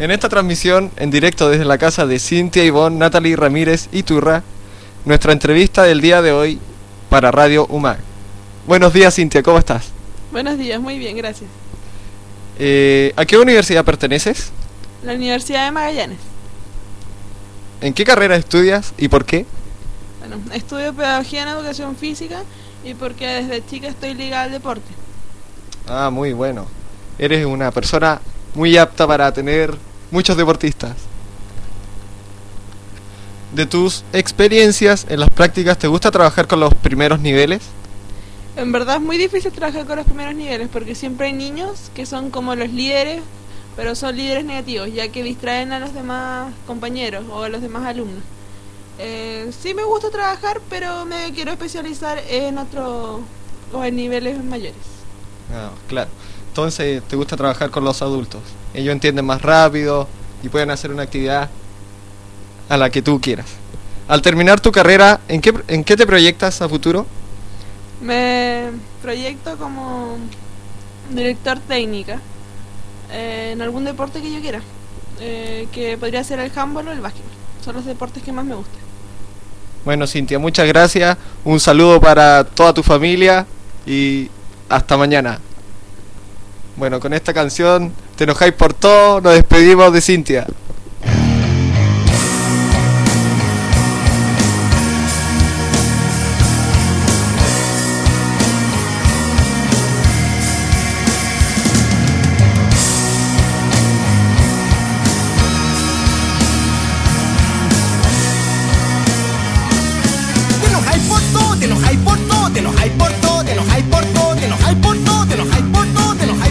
En esta transmisión, en directo desde la casa de Cintia Ivonne Natalie Ramírez Iturra, nuestra entrevista del día de hoy para Radio UMAG. Buenos días, Cintia, ¿cómo estás? Buenos días, muy bien, gracias. ¿A qué universidad perteneces? La Universidad de Magallanes. ¿En qué carrera estudias y por qué? Bueno, estudio Pedagogía en Educación Física y porque desde chica estoy ligada al deporte. Ah, muy bueno. Eres una persona muy apta para tener muchos deportistas. De tus experiencias en las prácticas, ¿te gusta trabajar con los primeros niveles? En verdad es muy difícil trabajar con los primeros niveles porque siempre hay niños que son como los líderes, pero son líderes negativos, ya que distraen a los demás compañeros o a los demás alumnos. Sí me gusta trabajar, pero me quiero especializar en otros o en niveles mayores. Ah, claro. Entonces, ¿te gusta trabajar con los adultos? Ellos entienden más rápido y pueden hacer una actividad a la que tú quieras. Al terminar tu carrera, ¿en qué te proyectas a futuro? Me proyecto como director técnica en algún deporte que yo quiera, que podría ser el handball o el básquetbol. Son los deportes que más me gustan. Bueno, Cintia, muchas gracias. Un saludo para toda tu familia y hasta mañana. Bueno, con esta canción, Te enojáis por todo, nos despedimos de Cintia. Te enojáis por todo, te enojáis por todo, te enojáis por todo, te enojáis por todo, te enojáis por todo, te enojáis